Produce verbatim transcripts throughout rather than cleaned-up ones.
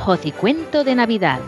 Hocicuento de Navidad.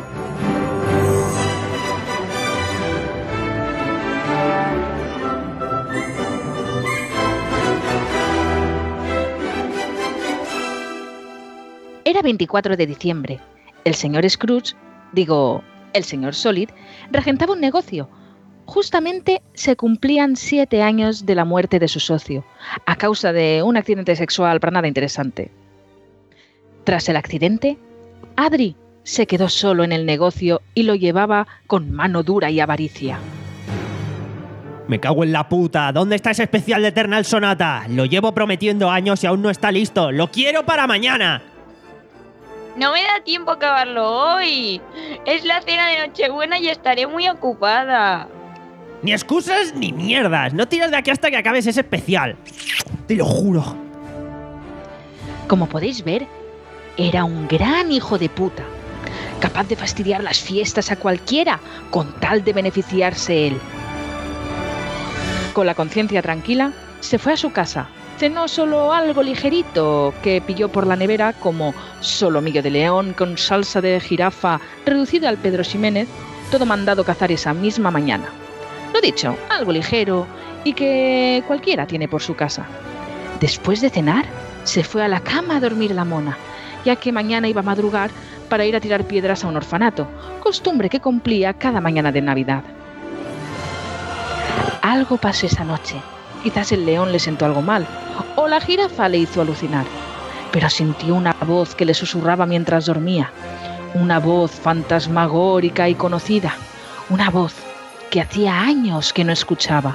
Era veinticuatro de diciembre. El señor Scrooge, digo, el señor Solid, regentaba un negocio. Justamente se cumplían siete años de la muerte de su socio, a causa de un accidente sexual para nada interesante. Tras el accidente, Adri se quedó solo en el negocio y lo llevaba con mano dura y avaricia. Me cago en la puta. ¿Dónde está ese especial de Eternal Sonata? Lo llevo prometiendo años y aún no está listo. ¡Lo quiero para mañana! No me da tiempo a acabarlo hoy. Es la cena de Nochebuena y estaré muy ocupada. Ni excusas ni mierdas. No tiras de aquí hasta que acabes ese especial. Te lo juro. Como podéis ver, era un gran hijo de puta, capaz de fastidiar las fiestas a cualquiera con tal de beneficiarse él. Con la conciencia tranquila, se fue a su casa. Cenó solo algo ligerito que pilló por la nevera, como solomillo de león con salsa de jirafa reducida al Pedro Ximénez, todo mandado cazar esa misma mañana. Lo dicho, algo ligero y que cualquiera tiene por su casa. Después de cenar, se fue a la cama a dormir la mona, ya que mañana iba a madrugar para ir a tirar piedras a un orfanato, costumbre que cumplía cada mañana de Navidad. Algo pasó esa noche. Quizás el león le sentó algo mal, o la jirafa le hizo alucinar, pero sintió una voz que le susurraba mientras dormía, una voz fantasmagórica y conocida, una voz que hacía años que no escuchaba.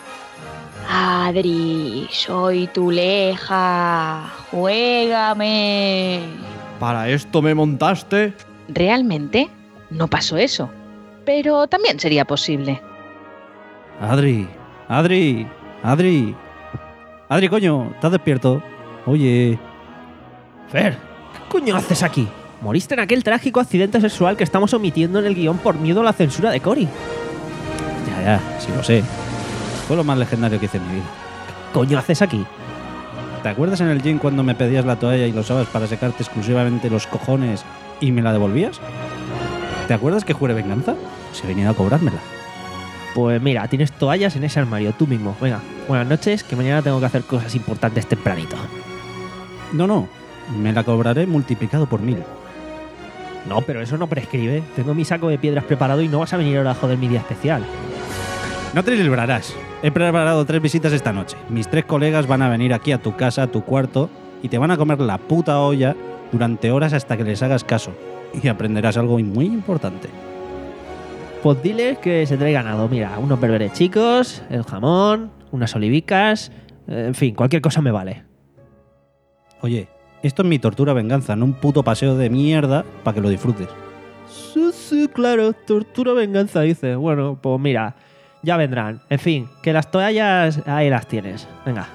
Adri, soy tu leja, juégame. ¿Para esto me montaste? Realmente no pasó eso, pero también sería posible. Adri, Adri, Adri. Adri, coño, ¿estás despierto? Oye. Fer, ¿qué coño haces aquí? Moriste en aquel trágico accidente sexual que estamos omitiendo en el guión por miedo a la censura de Cory. Ya, ya, sí lo sé. Fue lo más legendario que hice en mi vida. ¿Qué coño haces aquí? ¿Te acuerdas en el gym cuando me pedías la toalla y lo usabas para secarte exclusivamente los cojones y me la devolvías? ¿Te acuerdas que juré venganza? Pues he venido a cobrármela. Pues mira, tienes toallas en ese armario, tú mismo. Venga, buenas noches, que mañana tengo que hacer cosas importantes tempranito. No, no, me la cobraré multiplicado por mil. No, pero eso no prescribe. Tengo mi saco de piedras preparado y no vas a venir ahora a joder mi día especial. No te librarás. He preparado tres visitas esta noche. Mis tres colegas van a venir aquí a tu casa, a tu cuarto, y te van a comer la puta olla durante horas hasta que les hagas caso. Y aprenderás algo muy importante. Pues diles que se trae ganado. Mira, unos berberes chicos, el jamón, unas olivicas, en fin, cualquier cosa me vale. Oye, esto es mi tortura venganza, no un puto paseo de mierda para que lo disfrutes. Sí, sí, claro, tortura venganza, dice. Bueno, pues mira, ya vendrán. En fin, que las toallas ahí las tienes. Venga.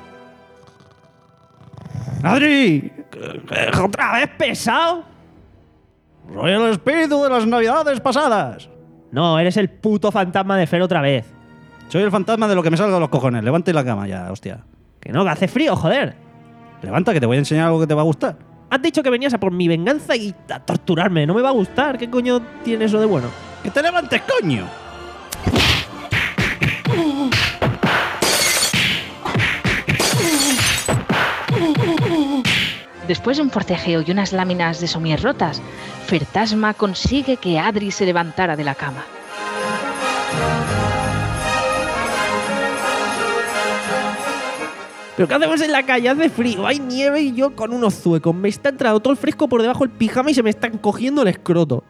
¡Adri! ¿Otra vez pesado? Soy el espíritu de las navidades pasadas. No, eres el puto fantasma de Fer otra vez. Soy el fantasma de lo que me salga de los cojones. Levante la cama ya, hostia. Que no, que hace frío, joder. Levanta, que te voy a enseñar algo que te va a gustar. Has dicho que venías a por mi venganza y a torturarme. No me va a gustar. ¿Qué coño tiene eso de bueno? ¡Que te levantes, coño! Después de un forcejeo y unas láminas de somier rotas, Fertasma consigue que Adri se levantara de la cama. ¿Pero qué hacemos en la calle? Hace frío, hay nieve y yo con unos zuecos. Me está entrando todo el fresco por debajo del pijama y se me está encogiendo el escroto.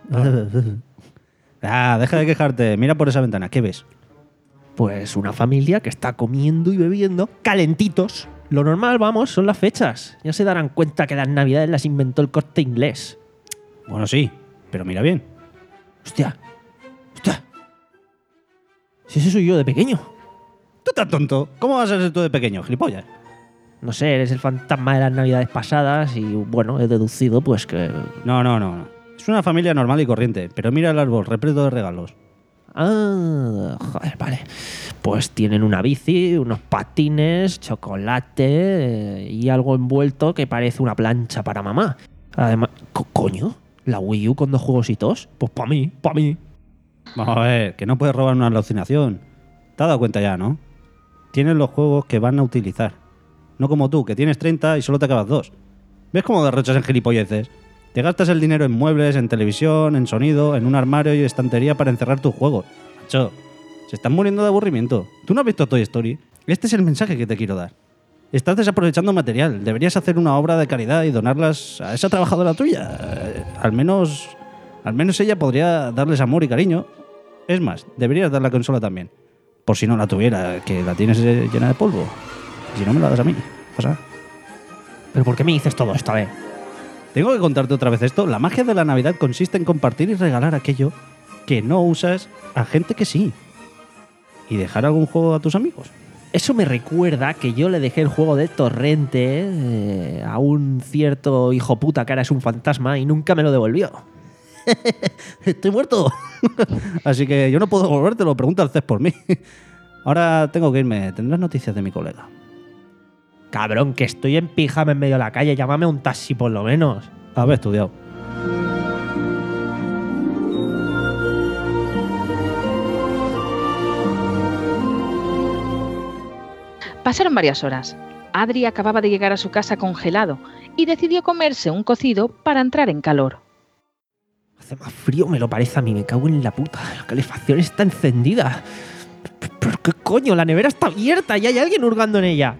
Ah, deja de quejarte. Mira por esa ventana. ¿Qué ves? Pues una familia que está comiendo y bebiendo calentitos. Lo normal, vamos, son las fechas. Ya se darán cuenta que las navidades las inventó el Corte Inglés. Bueno, sí, pero mira bien. Hostia, hostia. Si ese soy yo de pequeño. Tú estás tonto. ¿Cómo vas a ser tú de pequeño, gilipollas? No sé, eres el fantasma de las navidades pasadas y, bueno, he deducido pues que... No, no, no. Es una familia normal y corriente, pero mira el árbol, repleto de regalos. Ah, joder, vale. Pues tienen una bici, unos patines, chocolate eh, y algo envuelto que parece una plancha para mamá. Además, co- coño, la Wii U con dos juegos y tos. Pues para mí, para mí. Vamos a ver, que no puedes robar una alucinación. Te has dado cuenta ya, ¿no? Tienes los juegos que van a utilizar. No como tú, que tienes treinta y solo te acabas dos. ¿Ves cómo derrochas en gilipolleces? Te gastas el dinero en muebles, en televisión, en sonido, en un armario y estantería para encerrar tus juegos. Macho, se están muriendo de aburrimiento. ¿Tú no has visto Toy Story? Este es el mensaje que te quiero dar. Estás desaprovechando material. Deberías hacer una obra de caridad y donarlas a esa trabajadora tuya. Eh, al menos, al menos ella podría darles amor y cariño. Es más, deberías dar la consola también. Por si no la tuviera, que la tienes eh, llena de polvo. Y si no, me la das a mí. Pasa. ¿Pero por qué me dices todo esto? A ver. Tengo que contarte otra vez esto. La magia de la Navidad consiste en compartir y regalar aquello que no usas a gente que sí. Y dejar algún juego a tus amigos. Eso me recuerda que yo le dejé el juego de Torrente eh, a un cierto hijo puta que ahora es un fantasma y nunca me lo devolvió. Estoy muerto. Así que yo no puedo devolvértelo. Pregunta al C E S por mí. Ahora tengo que irme. ¿Tendrás noticias de mi colega? Cabrón, que estoy en pijama en medio de la calle. Llámame un taxi por lo menos. Haber estudiado. Pasaron varias horas. Adri acababa de llegar a su casa congelado y decidió comerse un cocido para entrar en calor. Hace más frío, me lo parece a mí. Me cago en la puta. La calefacción está encendida. ¿Pero qué coño? La nevera está abierta y hay alguien hurgando en ella.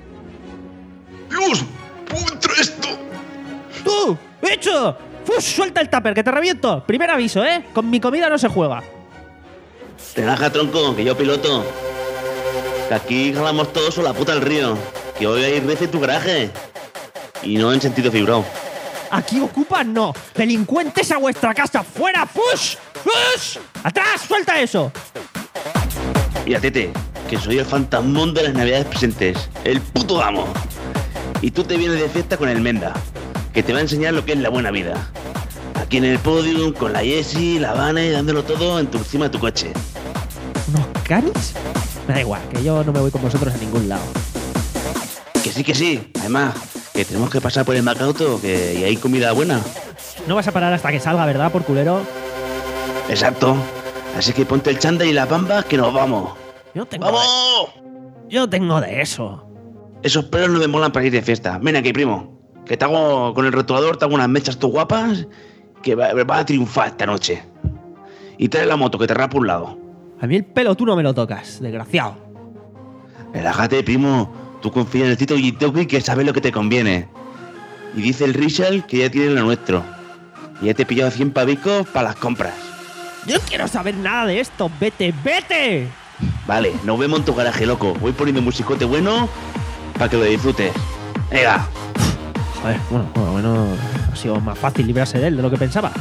¡Dios! ¡Contra esto! ¡Tú! ¡Hecho! ¡Fus! ¡Suelta el tupper, que te reviento! Primer aviso, ¿eh? Con mi comida no se juega. Relaja, tronco, que yo piloto. Que aquí jalamos todos o la puta al río. Que hoy hay rece en tu garaje. Y no en sentido fibrado. Aquí ocupan, no. Delincuentes a vuestra casa. ¡Fuera! ¡Push! ¡Push! ¡Atrás! ¡Suelta eso! Mira, Tete, que soy el fantasmón de las navidades presentes. El puto amo. Y tú te vienes de fiesta con el Menda, que te va a enseñar lo que es la buena vida. Aquí en el podium, con la Jessie, la Vane, dándolo todo en tu, encima de tu coche. ¿Unos canis? Me da igual, que yo no me voy con vosotros a ningún lado. Que sí, que sí. Además, que tenemos que pasar por el Macauto, que y hay comida buena. No vas a parar hasta que salga, ¿verdad, por culero? Exacto. Así que ponte el chándal y las bambas que nos vamos. Yo tengo ¡Vamos! De, yo tengo de eso. Esos pelos no me molan para ir de fiesta. Ven aquí, primo. Que te hago con el rotulador, te hago unas mechas tú guapas que vas va a triunfar esta noche. Y trae la moto, que te rapa un lado. A mí el pelo tú no me lo tocas, desgraciado. Relájate, primo. Tú confía en el Tito Gitoki, que sabe lo que te conviene. Y dice el Richard que ya tiene lo nuestro. Y ya te he pillado cien pavicos para las compras. Yo no quiero saber nada de esto. ¡Vete, vete! Vale, nos vemos en tu garaje, loco. Voy poniendo musicote bueno para que lo disfrutes. Venga. Joder, bueno, bueno, bueno, ha sido más fácil librarse de él de lo que pensaba.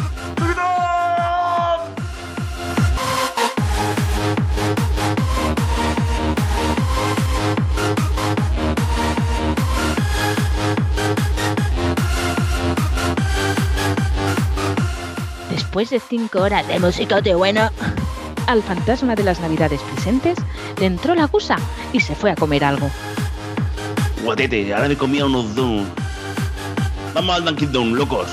Después de cinco horas de musicote bueno, al fantasma de las navidades presentes le entró la gusa y se fue a comer algo. Guatete, ahora me comía unos donuts. Vamos al Dunkin' Donuts, locos.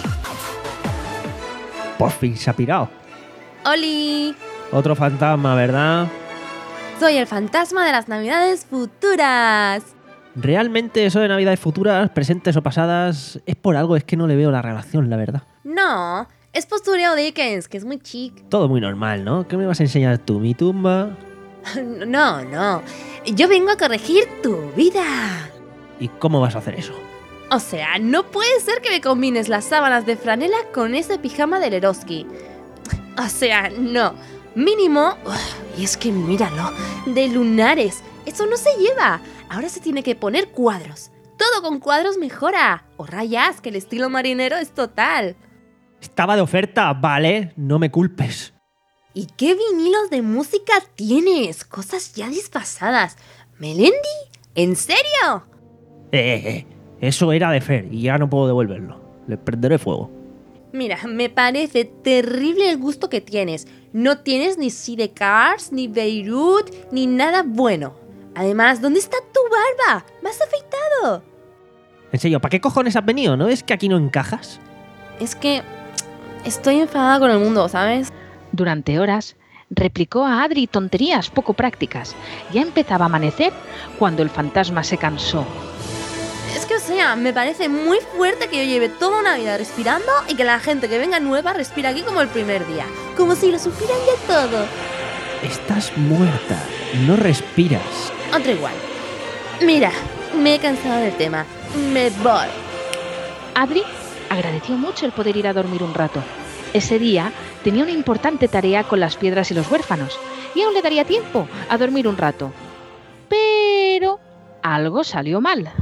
Por fin se ha pirado. ¡Oli! Otro fantasma, ¿verdad? Soy el fantasma de las navidades futuras. Realmente eso de navidades futuras, presentes o pasadas, es por algo, es que no le veo la relación, la verdad. No, es postureo Dickens, que es muy chic. Todo muy normal, ¿no? ¿Qué me vas a enseñar tú? ¿Mi tumba? No, no. Yo vengo a corregir tu vida. ¿Y cómo vas a hacer eso? O sea, no puede ser que me combines las sábanas de franela con ese pijama de Leroski. O sea, no. Mínimo... Uf, y es que míralo. De lunares. Eso no se lleva. Ahora se tiene que poner cuadros. Todo con cuadros mejora. O rayas, que el estilo marinero es total. Estaba de oferta, ¿vale? No me culpes. ¿Y qué vinilos de música tienes? Cosas ya desfasadas. ¿Melendi? ¿En serio? Eh, eh, eso era de Fer y ya no puedo devolverlo. Le prenderé fuego. Mira, me parece terrible el gusto que tienes. No tienes ni Sidecars, ni Beirut, ni nada bueno. Además, ¿dónde está tu barba? ¿Me has afeitado? En serio, ¿para qué cojones has venido? ¿No ves que aquí no encajas? Es que estoy enfadada con el mundo, ¿sabes? Durante horas replicó a Adri tonterías poco prácticas. Ya empezaba a amanecer cuando el fantasma se cansó. Es que, o sea, me parece muy fuerte que yo lleve toda una vida respirando y que la gente que venga nueva respira aquí como el primer día. Como si lo supieran ya todo. Estás muerta, no respiras. Otro igual. Mira, me he cansado del tema. Me voy. Adri agradeció mucho el poder ir a dormir un rato. Ese día tenía una importante tarea con las piedras y los huérfanos, y aún le daría tiempo a dormir un rato. Pero algo salió mal.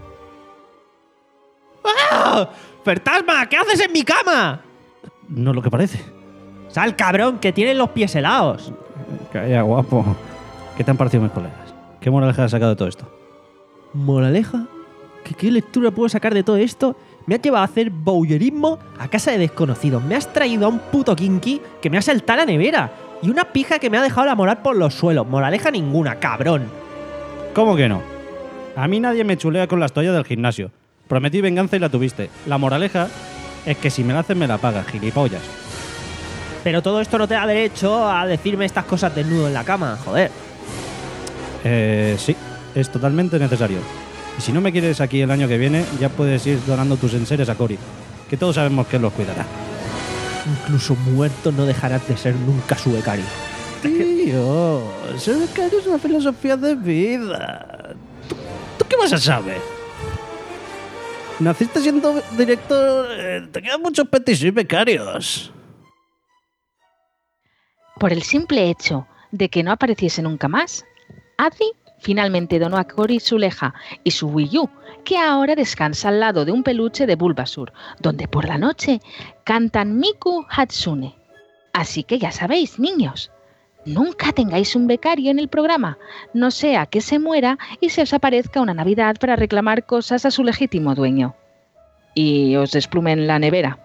¡Ah! ¡Fantasma! ¿Qué haces en mi cama? No es lo que parece. ¡Sal, cabrón, que tienes los pies helados! Calla, guapo. ¿Qué te han parecido mis colegas? ¿Qué moraleja has sacado de todo esto? ¿Moraleja? ¿Qué, ¿Qué lectura puedo sacar de todo esto? Me has llevado a hacer bowlerismo a casa de desconocidos. Me has traído a un puto kinky que me ha saltado la nevera. Y una pija que me ha dejado la moral por los suelos. Moraleja ninguna, cabrón. ¿Cómo que no? A mí nadie me chulea con las toallas del gimnasio. Prometí venganza y la tuviste. La moraleja es que si me la haces me la pagas, gilipollas. Pero todo esto no te da derecho a decirme estas cosas desnudo en la cama, joder. Eh, sí, es totalmente necesario. Y si no me quieres aquí el año que viene, ya puedes ir donando tus enseres a Cory, que todos sabemos que él los cuidará. Incluso muerto no dejarás de ser nunca su becario. Tío, ser becario es una filosofía de vida. ¿Tú, tú qué vas a saber? Naciste siendo director, eh, te quedan muchos petis y becarios. Por el simple hecho de que no apareciese nunca más, Adri finalmente donó a Cory su Leja y su Wii U, que ahora descansa al lado de un peluche de Bulbasaur, donde por la noche cantan Miku Hatsune. Así que ya sabéis, niños, nunca tengáis un becario en el programa, no sea que se muera y se os aparezca una Navidad para reclamar cosas a su legítimo dueño. Y os desplumen la nevera.